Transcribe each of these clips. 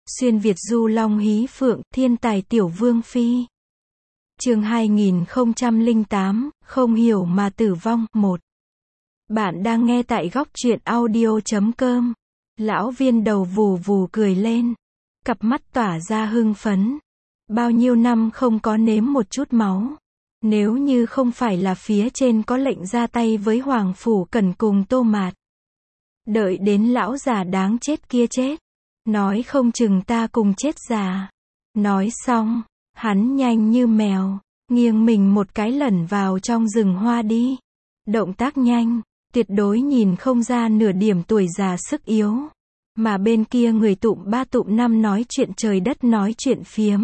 Xuyên Việt du long hí phượng, thiên tài tiểu vương phi. Chương 2008, không hiểu mà tử vong, 1. Bạn đang nghe tại góc truyện audio.com. Lão viên đầu vù vù cười lên. Cặp mắt tỏa ra hưng phấn. Bao nhiêu năm không có nếm một chút máu. Nếu như không phải là phía trên có lệnh ra tay với Hoàng Phủ Cẩn cùng Tô Mạt. Đợi đến lão già đáng chết kia chết. Nói không chừng ta cùng chết già. Nói xong, hắn nhanh như mèo, nghiêng mình một cái lẩn vào trong rừng hoa đi. Động tác nhanh, tuyệt đối nhìn không ra nửa điểm tuổi già sức yếu. Mà bên kia người tụm ba tụm năm nói chuyện trời đất nói chuyện phiếm.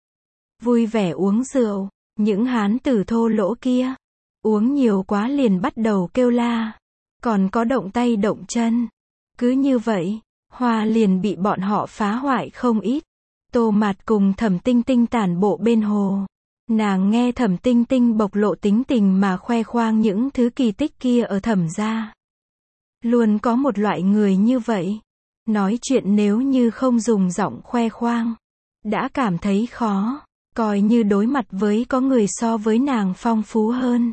Vui vẻ uống rượu, những hán tử thô lỗ kia. Uống nhiều quá liền bắt đầu kêu la. Còn có động tay động chân. Cứ như vậy, hoa liền bị bọn họ phá hoại không ít. Tô Mạt cùng Thẩm Tinh Tinh tản bộ bên hồ. Nàng nghe Thẩm Tinh Tinh bộc lộ tính tình mà khoe khoang những thứ kỳ tích kia ở Thẩm gia. Luôn có một loại người như vậy. Nói chuyện nếu như không dùng giọng khoe khoang, đã cảm thấy khó, coi như đối mặt với có người so với nàng phong phú hơn.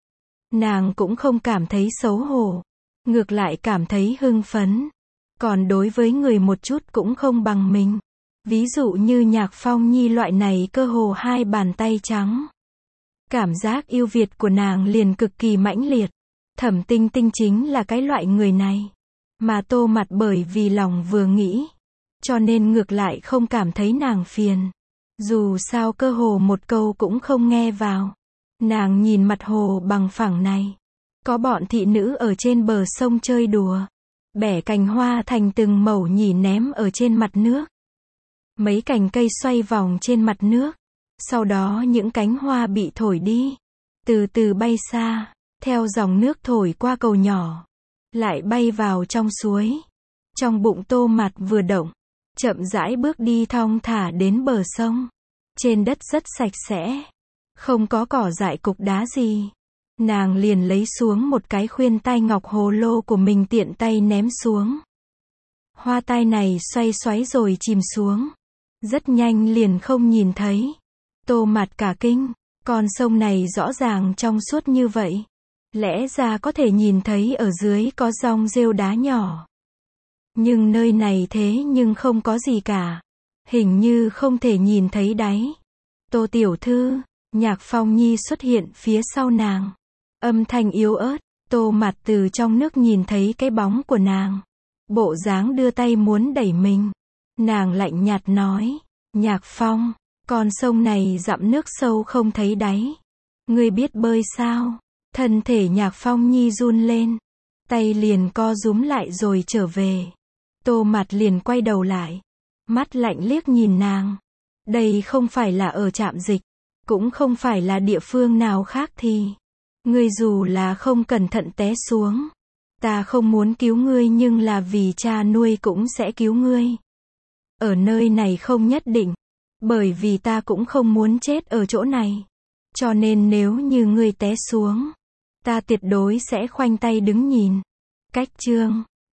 Nàng cũng không cảm thấy xấu hổ, ngược lại cảm thấy hưng phấn. Còn đối với người một chút cũng không bằng mình. Ví dụ như Nhạc Phong Nhi loại này cơ hồ hai bàn tay trắng. Cảm giác yêu Việt của nàng liền cực kỳ mãnh liệt. Thẩm Tinh Tinh chính là cái loại người này. Mà Tô Mạt bởi vì lòng vừa nghĩ, cho nên ngược lại không cảm thấy nàng phiền. Dù sao cơ hồ một câu cũng không nghe vào. Nàng nhìn mặt hồ bằng phẳng này. Có bọn thị nữ ở trên bờ sông chơi đùa. Bẻ cành hoa thành từng mẩu nhỉ ném ở trên mặt nước. Mấy cành cây xoay vòng trên mặt nước. Sau đó những cánh hoa bị thổi đi. Từ từ bay xa, theo dòng nước thổi qua cầu nhỏ. Lại bay vào trong suối. Trong bụng Tô Mạt vừa động, chậm rãi bước đi thong thả đến bờ sông. Trên đất rất sạch sẽ. Không có cỏ dại cục đá gì. Nàng liền lấy xuống một cái khuyên tai ngọc hồ lô của mình tiện tay ném xuống. Hoa tai này xoay xoáy rồi chìm xuống. Rất nhanh liền không nhìn thấy. Tô Mạt cả kinh. Con sông này rõ ràng trong suốt như vậy. Lẽ ra có thể nhìn thấy ở dưới có dòng rêu đá nhỏ. Nhưng nơi này thế nhưng không có gì cả. Hình như không thể nhìn thấy đáy. Tô tiểu thư, Nhạc Phong Nhi xuất hiện phía sau nàng. Âm thanh yếu ớt, Tô Mạt từ trong nước nhìn thấy cái bóng của nàng. Bộ dáng đưa tay muốn đẩy mình. Nàng lạnh nhạt nói, Nhạc Phong, con sông này dặm nước sâu không thấy đáy. Ngươi biết bơi sao? Thân thể Nhạc Phong Nhi run lên. Tay liền co rúm lại rồi trở về. Tô Mạt liền quay đầu lại. Mắt lạnh liếc nhìn nàng. Đây không phải là ở trạm dịch. Cũng không phải là địa phương nào khác thì. Ngươi dù là không cẩn thận té xuống. Ta không muốn cứu ngươi nhưng là vì cha nuôi cũng sẽ cứu ngươi. Ở nơi này không nhất định. Bởi vì ta cũng không muốn chết ở chỗ này. Cho nên nếu như ngươi té xuống, ta tuyệt đối sẽ khoanh tay đứng nhìn. Cách chương